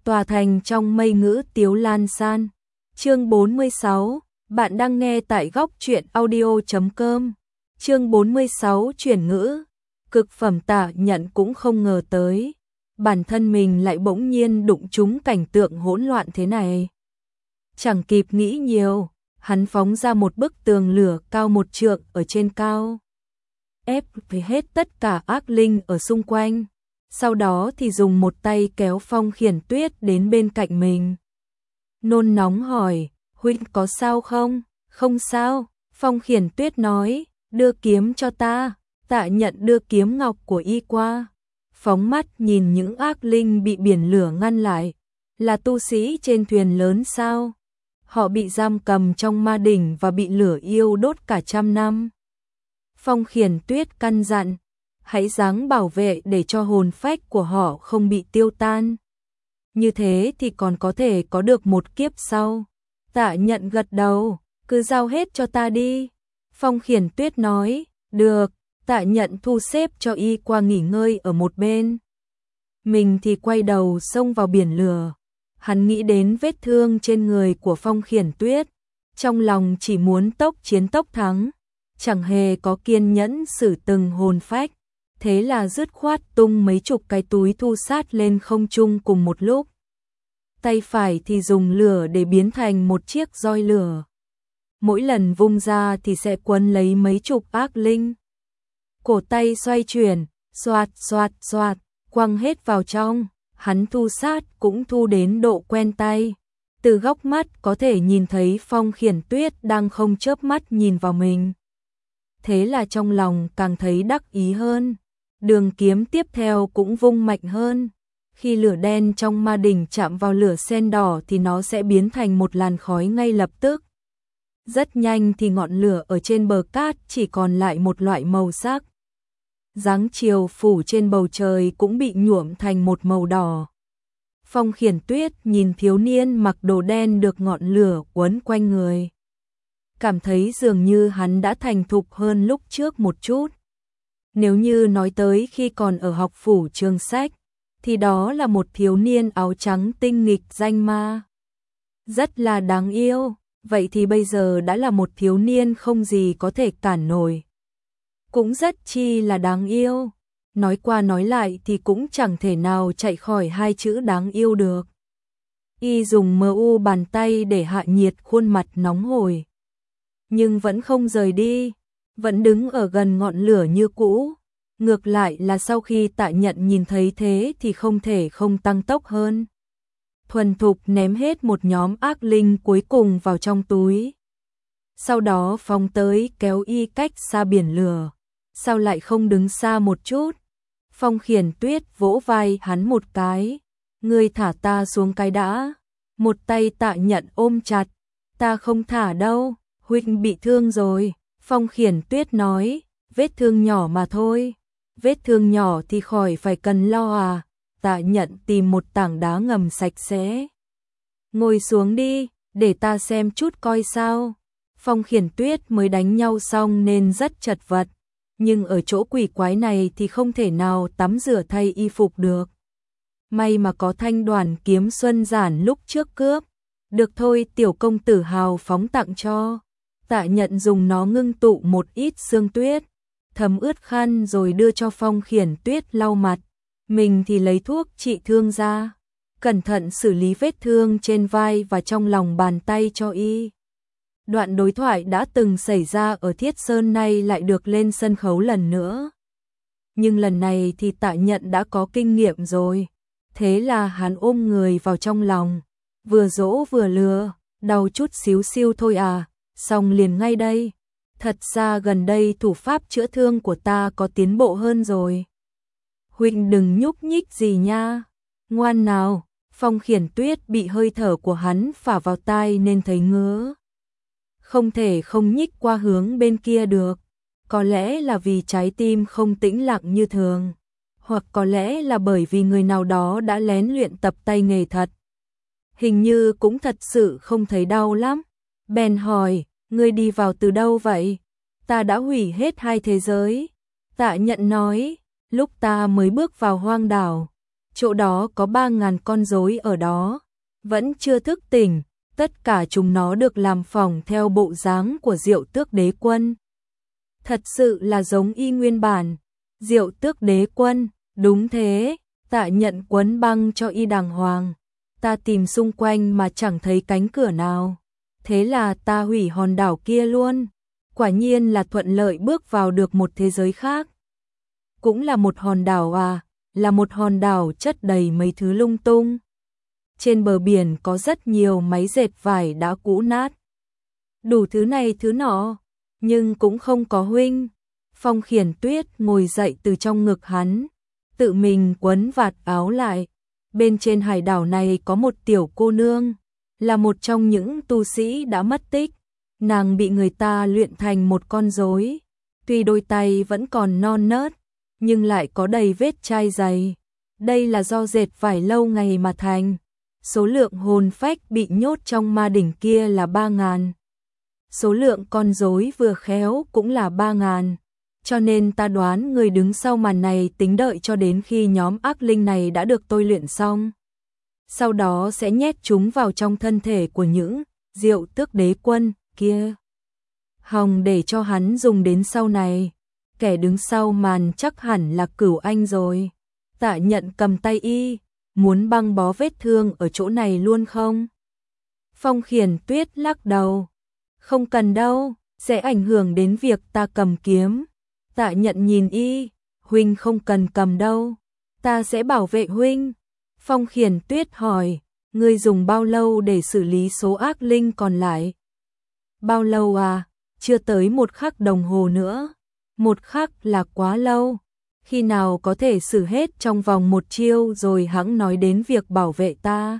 tòa thành trong mây ngữ tiếu lan san. Chương 46, bạn đang nghe tại góc truyện audio.com. Chương 46 chuyển ngữ. Cực phẩm Tạ Nhận cũng không ngờ tới, bản thân mình lại bỗng nhiên đụng trúng cảnh tượng hỗn loạn thế này. Chẳng kịp nghĩ nhiều, hắn phóng ra một bức tường lửa cao 1 trượng ở trên cao, ép hết tất cả ác linh ở xung quanh. Sau đó thì dùng một tay kéo Phong Khiển Tuyết đến bên cạnh mình. Nôn nóng hỏi, huynh có sao không? Không sao, Phong Khiển Tuyết nói, đưa kiếm cho ta. Tạ Nhận đưa kiếm ngọc của y qua, phóng mắt nhìn những ác linh bị biển lửa ngăn lại. Là tu sĩ trên thuyền lớn sao? Họ bị giam cầm trong ma đỉnh và bị lửa yêu đốt cả 100 năm. Phong Khiển Tuyết căn dặn, hãy ráng bảo vệ để cho hồn phách của họ không bị tiêu tan. Như thế thì còn có thể có được một kiếp sau. Tạ Nhận gật đầu, cứ giao hết cho ta đi. Phong Khiển Tuyết nói, được. Tạ Nhận thu xếp cho y qua nghỉ ngơi ở một bên. Mình thì quay đầu xông vào biển lửa. Hắn nghĩ đến vết thương trên người của Phong Khiển Tuyết, trong lòng chỉ muốn tốc chiến tốc thắng, chẳng hề có kiên nhẫn xử từng hồn phách. Thế là dứt khoát tung mấy chục cái túi thu sát lên không trung cùng một lúc. Tay phải thì dùng lửa để biến thành một chiếc roi lửa. Mỗi lần vung ra thì sẽ quấn lấy mấy chục ác linh. Cổ tay xoay chuyển, xoạt xoạt xoạt, quăng hết vào trong. Hắn thu sát cũng thu đến độ quen tay. Từ góc mắt có thể nhìn thấy Phong Khiển Tuyết đang không chớp mắt nhìn vào mình. Thế là trong lòng càng thấy đắc ý hơn. Đường kiếm tiếp theo cũng vung mạnh hơn. Khi lửa đen trong ma đỉnh chạm vào lửa sen đỏ thì nó sẽ biến thành một làn khói ngay lập tức. Rất nhanh thì ngọn lửa ở trên bờ cát chỉ còn lại một loại màu sắc. Dáng chiều phủ trên bầu trời cũng bị nhuộm thành một màu đỏ. Phong Khiển Tuyết nhìn thiếu niên mặc đồ đen được ngọn lửa quấn quanh người, cảm thấy dường như hắn đã thành thục hơn lúc trước một chút. Nếu như nói tới khi còn ở học phủ Trường Sách, thì đó là một thiếu niên áo trắng tinh nghịch danh ma, rất là đáng yêu. Vậy thì bây giờ đã là một thiếu niên không gì có thể cản nổi, cũng rất chi là đáng yêu. Nói qua nói lại thì cũng chẳng thể nào chạy khỏi hai chữ đáng yêu được. Y dùng MU bàn tay để hạ nhiệt khuôn mặt nóng hổi, nhưng vẫn không rời đi, vẫn đứng ở gần ngọn lửa như cũ. Ngược lại là sau khi Tạ Nhận nhìn thấy thế thì không thể không tăng tốc hơn. Thuần thục ném hết một nhóm ác linh cuối cùng vào trong túi. Sau đó phóng tới kéo y cách xa biển lửa. Sao lại không đứng xa một chút? Phong Khiển Tuyết vỗ vai hắn một cái. Ngươi thả ta xuống cái đã. Một tay Tạ Nhận ôm chặt. Ta không thả đâu, huynh bị thương rồi. Phong Khiển Tuyết nói, vết thương nhỏ mà thôi. Vết thương nhỏ thì khỏi phải cần lo à. Tạ Nhận tìm một tảng đá ngầm sạch sẽ. Ngồi xuống đi, để ta xem chút coi sao. Phong Khiển Tuyết mới đánh nhau xong nên rất chật vật. Nhưng ở chỗ quỷ quái này thì không thể nào tắm rửa thay y phục được. May mà có thanh đoàn kiếm Xuân Giản lúc trước cướp. Được thôi, tiểu công tử hào phóng tặng cho. Tạ Nhận dùng nó ngưng tụ một ít sương tuyết, thấm ướt khăn rồi đưa cho Phong Khiển Tuyết lau mặt. Mình thì lấy thuốc trị thương ra, cẩn thận xử lý vết thương trên vai và trong lòng bàn tay cho y. Đoạn đối thoại đã từng xảy ra ở Thiết Sơn nay lại được lên sân khấu lần nữa. Nhưng lần này thì Tạ Nhận đã có kinh nghiệm rồi. Thế là hắn ôm người vào trong lòng, vừa dỗ vừa lừa, đau chút xíu xiu thôi à, xong liền ngay đây. Thật ra gần đây thủ pháp chữa thương của ta có tiến bộ hơn rồi. Huynh đừng nhúc nhích gì nha, ngoan nào. Phong Khiển Tuyết bị hơi thở của hắn phả vào tai nên thấy ngứa. Không thể không nhích qua hướng bên kia được. Có lẽ là vì trái tim không tĩnh lặng như thường, hoặc có lẽ là bởi vì người nào đó đã lén luyện tập tay nghề thật. Hình như cũng thật sự không thấy đau lắm. Bèn hỏi, ngươi đi vào từ đâu vậy? Ta đã hủy hết 2 thế giới. Tạ Nhận nói, lúc ta mới bước vào hoang đảo, chỗ đó có 3.000 con rối ở đó, vẫn chưa thức tỉnh, tất cả chúng nó được làm phỏng theo bộ dáng của Diệu Tước Đế Quân. Thật sự là giống y nguyên bản. Diệu Tước Đế Quân, đúng thế, Tạ Nhận quấn băng cho y đàng hoàng. Ta tìm xung quanh mà chẳng thấy cánh cửa nào. Thế là ta hủy hòn đảo kia luôn. Quả nhiên là thuận lợi bước vào được một thế giới khác. Cũng là một hòn đảo à, là một hòn đảo chất đầy mấy thứ lung tung. Trên bờ biển có rất nhiều máy dệt vải đã cũ nát. Đủ thứ này thứ nọ, nhưng cũng không có huynh. Phong Khiển Tuyết ngồi dậy từ trong ngực hắn, tự mình quấn vạt áo lại. Bên trên hải đảo này có một tiểu cô nương, là một trong những tu sĩ đã mất tích. Nàng bị người ta luyện thành một con rối. Tuy đôi tay vẫn còn non nớt, nhưng lại có đầy vết chai dày. Đây là do dệt vải lâu ngày mà thành. Số lượng hồn phách bị nhốt trong ma đỉnh kia là 3.000. Số lượng con rối vừa khéo cũng là 3.000. Cho nên ta đoán người đứng sau màn này tính đợi cho đến khi nhóm ác linh này đã được tôi luyện xong. Sau đó sẽ nhét chúng vào trong thân thể của những Diệu Tước Đế Quân kia. Hòng để cho hắn dùng đến sau này. Kẻ đứng sau màn chắc hẳn là Cửu Anh rồi. Tạ Nhận cầm tay y, muốn băng bó vết thương ở chỗ này luôn không? Phong Khiển Tuyết lắc đầu. Không cần đâu, sẽ ảnh hưởng đến việc ta cầm kiếm. Tạ Nhận nhìn y, huynh không cần cầm đâu, ta sẽ bảo vệ huynh. Phong Khiển Tuyết hỏi, ngươi dùng bao lâu để xử lý số ác linh còn lại? Bao lâu à? Chưa tới 1 khắc đồng hồ nữa. 1 khắc là quá lâu. Khi nào có thể xử hết trong vòng 1 chiêu rồi hẵng nói đến việc bảo vệ ta.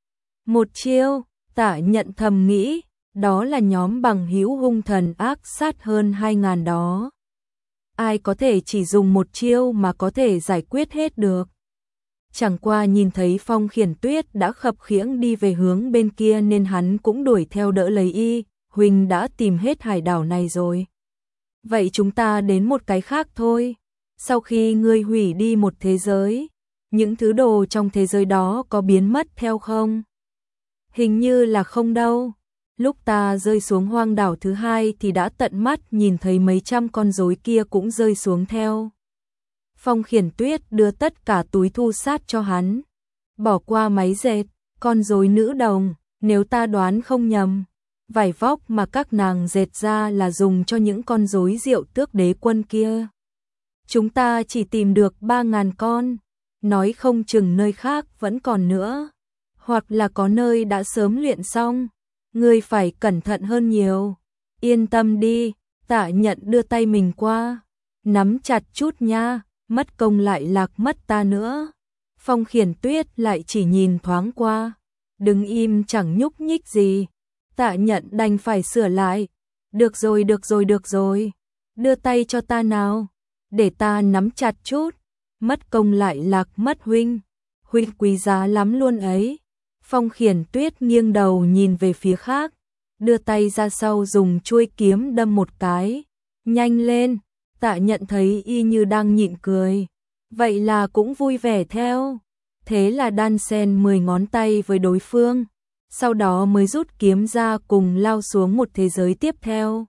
1 chiêu, Tạ Nhận thầm nghĩ, đó là nhóm bằng hữu hung thần ác sát hơn 2.000 đó. Ai có thể chỉ dùng 1 chiêu mà có thể giải quyết hết được. Chẳng qua nhìn thấy Phong Khiển Tuyết đã khập khiễng đi về hướng bên kia nên hắn cũng đuổi theo đỡ lấy y. Huynh đã tìm hết hải đảo này rồi. Vậy chúng ta đến một cái khác thôi. Sau khi ngươi hủy đi một thế giới, những thứ đồ trong thế giới đó có biến mất theo không? Hình như là không đâu. Lúc ta rơi xuống hoang đảo thứ 2 thì đã tận mắt nhìn thấy mấy trăm con rối kia cũng rơi xuống theo. Phong Khiển Tuyết đưa tất cả túi thu sát cho hắn. Bỏ qua máy dệt, con rối nữ đồng, nếu ta đoán không nhầm. Vải vóc mà các nàng dệt ra là dùng cho những con rối Diệu Tước Đế Quân kia. Chúng ta chỉ tìm được 3.000 con, nói không chừng nơi khác vẫn còn nữa, hoặc là có nơi đã sớm luyện xong. Ngươi phải cẩn thận hơn nhiều. Yên tâm đi, Tạ Nhận đưa tay mình qua, nắm chặt chút nha, mất công lại lạc mất ta nữa. Phong Khiển Tuyết lại chỉ nhìn thoáng qua, đứng im chẳng nhúc nhích gì. Tạ Nhận đành phải sửa lại. Được rồi, được rồi, được rồi. Đưa tay cho ta nào, để ta nắm chặt chút. Mất công lại lạc mất huynh. Huynh quý giá lắm luôn ấy. Phong Khiển Tuyết nghiêng đầu nhìn về phía khác, đưa tay ra sau dùng chuôi kiếm đâm một cái. Nhanh lên. Tạ Nhận thấy y như đang nhịn cười, vậy là cũng vui vẻ theo. Thế là đan xen 10 ngón tay với đối phương, sau đó mới rút kiếm ra cùng lao xuống một thế giới tiếp theo.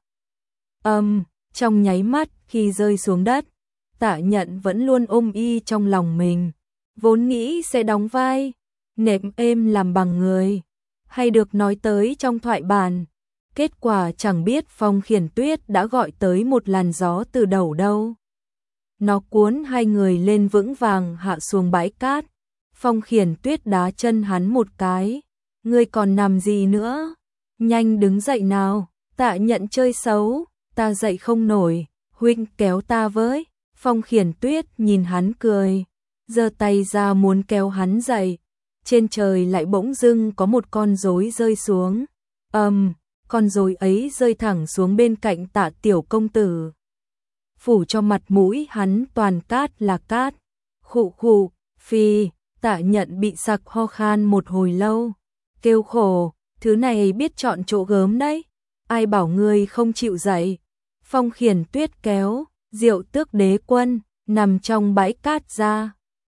Trong nháy mắt khi rơi xuống đất, Tạ Nhận vẫn luôn ôm y trong lòng mình, vốn nghĩ sẽ đóng vai nệm êm làm bằng người, hay được nói tới trong thoại bản. Kết quả chẳng biết Phong Khiển Tuyết đã gọi tới một làn gió từ đầu đâu. Nó cuốn hai người lên vững vàng hạ xuống bãi cát. Phong Khiển Tuyết đá chân hắn một cái. Ngươi còn nằm gì nữa? Nhanh đứng dậy nào. Tạ Nhận chơi xấu, ta dậy không nổi, huynh kéo ta với. Phong Khiển Tuyết nhìn hắn cười, giơ tay ra muốn kéo hắn dậy. Trên trời lại bỗng dưng có một con rối rơi xuống. Con rối ấy rơi thẳng xuống bên cạnh Tạ tiểu công tử. Phủ cho mặt mũi hắn toàn cát là cát. Khụ khụ, phi, Tạ Nhận bị sặc ho khan một hồi lâu. Kêu khổ, thứ này biết chọn chỗ gớm đấy. Ai bảo ngươi không chịu dậy. Phong Khiển Tuyết kéo Diệu Tước Đế Quân nằm trong bãi cát ra.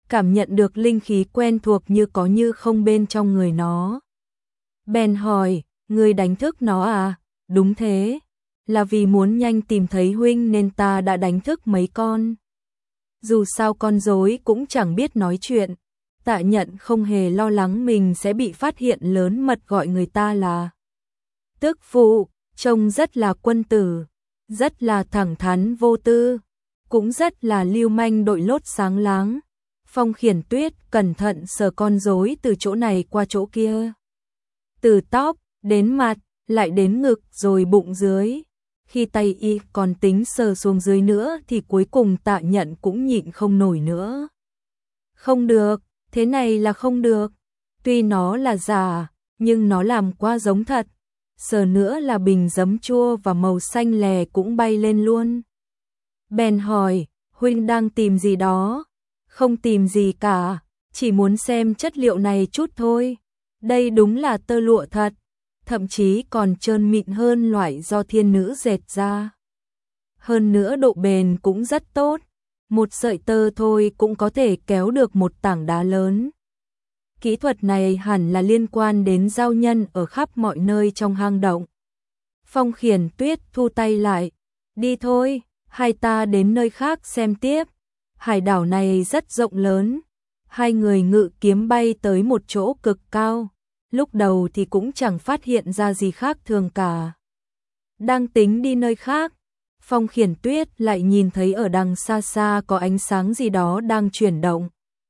cảm nhận được linh khí quen thuộc như có như không bên trong người nó. Bèn hỏi, ngươi đánh thức nó à? Đúng thế, là vì muốn nhanh tìm thấy huynh nên ta đã đánh thức mấy con. Dù sao con rối cũng chẳng biết nói chuyện, Tạ Nhận không hề lo lắng mình sẽ bị phát hiện lớn mật gọi người ta là tức phụ, trông rất là quân tử, rất là thẳng thắn vô tư, cũng rất là lưu manh đội lốt sáng láng. Phong Khiển Tuyết cẩn thận sờ con rối từ chỗ này qua chỗ kia. Từ tóc, đến mặt, lại đến ngực rồi bụng dưới. Khi tay y còn tính sờ xuống dưới nữa thì cuối cùng Tạ Nhận cũng nhịn không nổi nữa. Không được, thế này là không được. Tuy nó là giả, nhưng nó làm quá giống thật. Sờ nữa là bình giấm chua và màu xanh lè cũng bay lên luôn. Bèn hỏi, huynh đang tìm gì đó? Không tìm gì cả, chỉ muốn xem chất liệu này chút thôi. Đây đúng là tơ lụa thật, thậm chí còn trơn mịn hơn loại do thiên nữ dệt ra. Hơn nữa độ bền cũng rất tốt, một sợi tơ thôi cũng có thể kéo được một tảng đá lớn. Kỹ thuật này hẳn là liên quan đến giao nhân ở khắp mọi nơi trong hang động. Phong Khiển Tuyết thu tay lại, đi thôi, hai ta đến nơi khác xem tiếp. Hải đảo này rất rộng lớn. Hai người ngự kiếm bay tới một chỗ cực cao. Lúc đầu thì cũng chẳng phát hiện ra gì khác thường cả. Đang tính đi nơi khác, Phong Khiển Tuyết lại nhìn thấy ở đằng xa xa có ánh sáng gì đó đang chuyển động.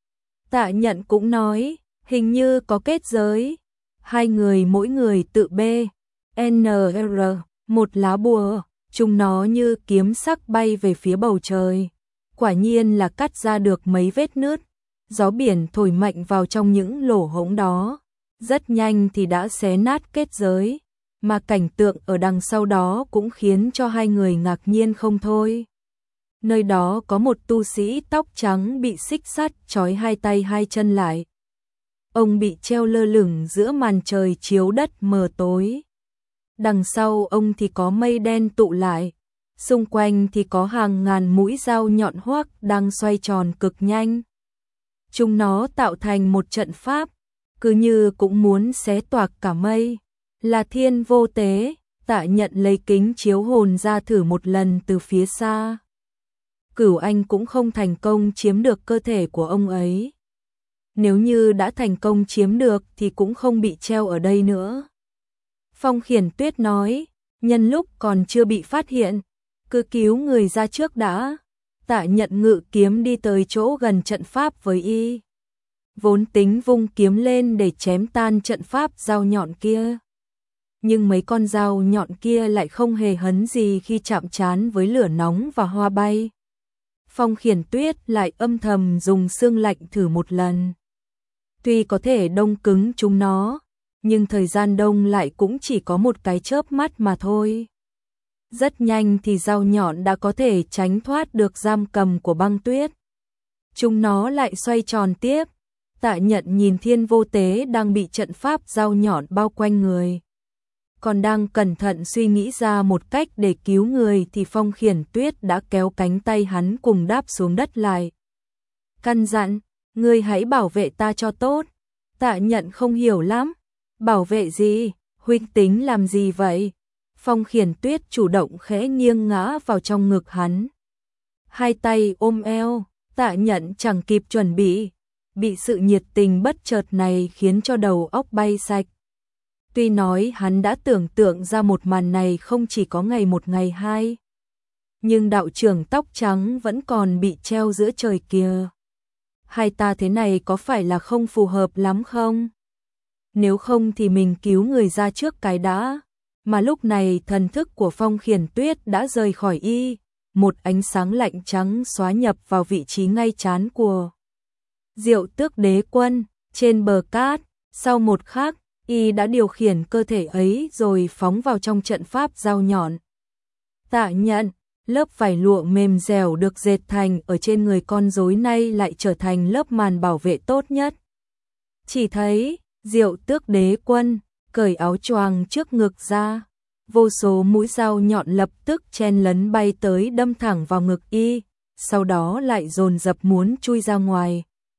Tạ Nhận cũng nói, hình như có kết giới. Hai người mỗi người tự bê NR một lá bùa, chúng nó như kiếm sắc bay về phía bầu trời. Quả nhiên là cắt ra được mấy vết nứt, gió biển thổi mạnh vào trong những lỗ hổng đó, rất nhanh thì đã xé nát kết giới, mà cảnh tượng ở đằng sau đó cũng khiến cho hai người ngạc nhiên không thôi. Nơi đó có một tu sĩ tóc trắng bị xích sắt trói hai tay hai chân lại. Ông bị treo lơ lửng giữa màn trời chiếu đất mờ tối. Đằng sau ông thì có mây đen tụ lại. Xung quanh thì có hàng ngàn mũi dao nhọn hoắc đang xoay tròn cực nhanh. Chúng nó tạo thành một trận pháp, cứ như cũng muốn xé toạc cả mây. Là thiên vô tế, Tạ Nhận lấy kính chiếu hồn ra thử một lần từ phía xa. Cửu Anh cũng không thành công chiếm được cơ thể của ông ấy. Nếu như đã thành công chiếm được thì cũng không bị treo ở đây nữa. Phong Khiển Tuyết nói, nhân lúc còn chưa bị phát hiện, cứ cứu người ra trước đã. Tạ Nhận ngự kiếm đi tới chỗ gần trận pháp với y. Vốn tính vung kiếm lên để chém tan trận pháp dao nhọn kia. Nhưng mấy con dao nhọn kia lại không hề hấn gì khi chạm trán với lửa nóng và hoa bay. Phong Khiển Tuyết lại âm thầm dùng xương lạnh thử một lần. Tuy có thể đông cứng chúng nó, nhưng thời gian đông lại cũng chỉ có một cái chớp mắt mà thôi. Rất nhanh thì dao nhọn đã có thể tránh thoát được giam cầm của băng tuyết. Chúng nó lại xoay tròn tiếp. Tạ Nhận nhìn thiên vô tế đang bị trận pháp dao nhọn bao quanh người. Còn đang cẩn thận suy nghĩ ra một cách để cứu người thì Phong Khiển Tuyết đã kéo cánh tay hắn cùng đáp xuống đất lại. Căn dặn, ngươi hãy bảo vệ ta cho tốt. Tạ Nhận không hiểu lắm. Bảo vệ gì? Huynh tính làm gì vậy? Phong Khiển Tuyết chủ động khẽ nghiêng ngã vào trong ngực hắn. Hai tay ôm eo, Tạ Nhận chẳng kịp chuẩn bị sự nhiệt tình bất chợt này khiến cho đầu óc bay sạch. Tuy nói hắn đã tưởng tượng ra một màn này không chỉ có ngày một ngày hai, nhưng đạo trưởng tóc trắng vẫn còn bị treo giữa trời kia. Hai ta thế này có phải là không phù hợp lắm không? Nếu không thì mình cứu người ra trước cái đã. Mà lúc này thần thức của Phong Khiển Tuyết đã rời khỏi y, một ánh sáng lạnh trắng xóa nhập vào vị trí ngay trán của Diệu Tước Đế Quân trên bờ cát. Sau một khắc, y đã điều khiển cơ thể ấy rồi phóng vào trong trận pháp dao nhọn. Tạ Nhận, lớp vải lụa mềm dẻo được dệt thành ở trên người con rối này lại trở thành lớp màn bảo vệ tốt nhất. Chỉ thấy Diệu Tước Đế Quân cởi áo choàng trước ngực ra, vô số mũi dao nhọn lập tức chen lấn bay tới đâm thẳng vào ngực y, sau đó lại dồn dập muốn chui ra ngoài.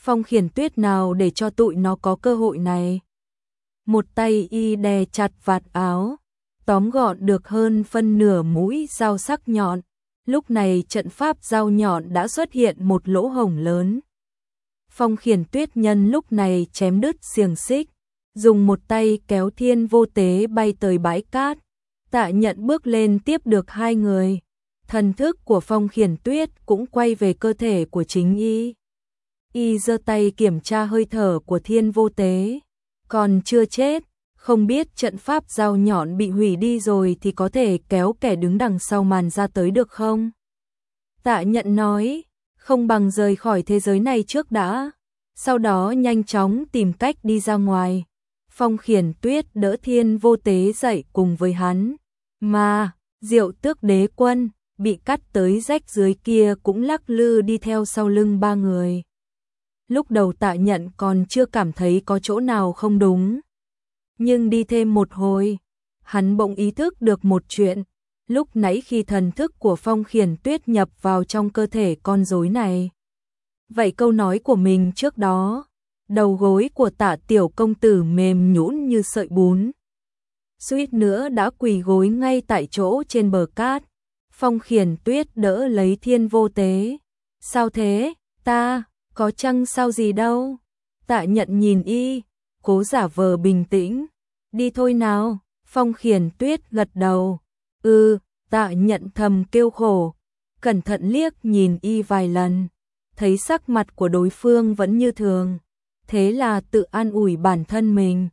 Phong Khiển Tuyết nào để cho tụi nó có cơ hội này. Một tay y đè chặt vạt áo, tóm gọn được hơn phân nửa mũi dao sắc nhọn. Lúc này trận pháp dao nhọn đã xuất hiện một lỗ hổng lớn. Phong Khiển Tuyết nhân lúc này chém đứt xiềng xích, dùng một tay kéo Thiên Vô Tế bay tới bãi cát. Tạ Nhận bước lên tiếp được hai người. Thần thức của Phong Khiển Tuyết cũng quay về cơ thể của chính y. Y giơ tay kiểm tra hơi thở của Thiên Vô Tế. Còn chưa chết, không biết trận pháp dao nhọn bị hủy đi rồi thì có thể kéo kẻ đứng đằng sau màn ra tới được không? Tạ Nhận nói, không bằng rời khỏi thế giới này trước đã, sau đó nhanh chóng tìm cách đi ra ngoài. Phong Khiển Tuyết đỡ Thiên Vô Tế dậy cùng với hắn, mà Diệu Tước Đế Quân bị cắt tới rách dưới kia cũng lắc lư đi theo sau lưng ba người. Lúc đầu Tạ Nhận còn chưa cảm thấy có chỗ nào không đúng, nhưng đi thêm một hồi, hắn bỗng ý thức được một chuyện. Lúc nãy khi thần thức của Phong Khiển Tuyết nhập vào trong cơ thể con rối này, vậy câu nói của mình trước đó, đầu gối của Tạ tiểu công tử mềm nhũn như sợi bún, suýt nữa đã quỳ gối ngay tại chỗ trên bờ cát. Phong Khiển Tuyết đỡ lấy Thiên Vô Tế. Sao thế? Ta có chăng sao gì đâu? Tạ Nhận nhìn y, cố giả vờ bình tĩnh. Đi thôi nào. Phong Khiển Tuyết gật đầu. Tạ Nhận thầm kêu khổ, cẩn thận liếc nhìn y vài lần, thấy sắc mặt của đối phương vẫn như thường, thế là tự an ủi bản thân mình,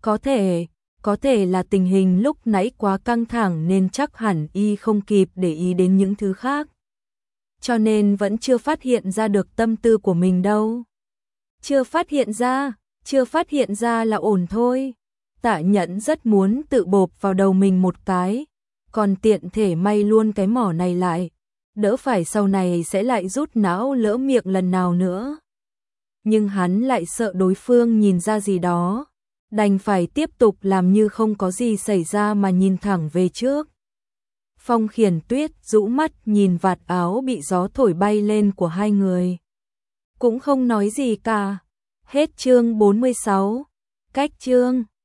có thể là tình hình lúc nãy quá căng thẳng nên chắc hẳn y không kịp để ý đến những thứ khác, cho nên vẫn chưa phát hiện ra được tâm tư của mình đâu. Chưa phát hiện ra là ổn thôi. Tạ Nhận rất muốn tự bộp vào đầu mình một cái, còn tiện thể may luôn cái mỏ này lại, đỡ phải sau này sẽ lại rút não lỡ miệng lần nào nữa. Nhưng hắn lại sợ đối phương nhìn ra gì đó, đành phải tiếp tục làm như không có gì xảy ra mà nhìn thẳng về trước. Phong Khiển Tuyết rũ mắt nhìn vạt áo bị gió thổi bay lên của hai người, cũng không nói gì cả. Hết chương 46. Cách chương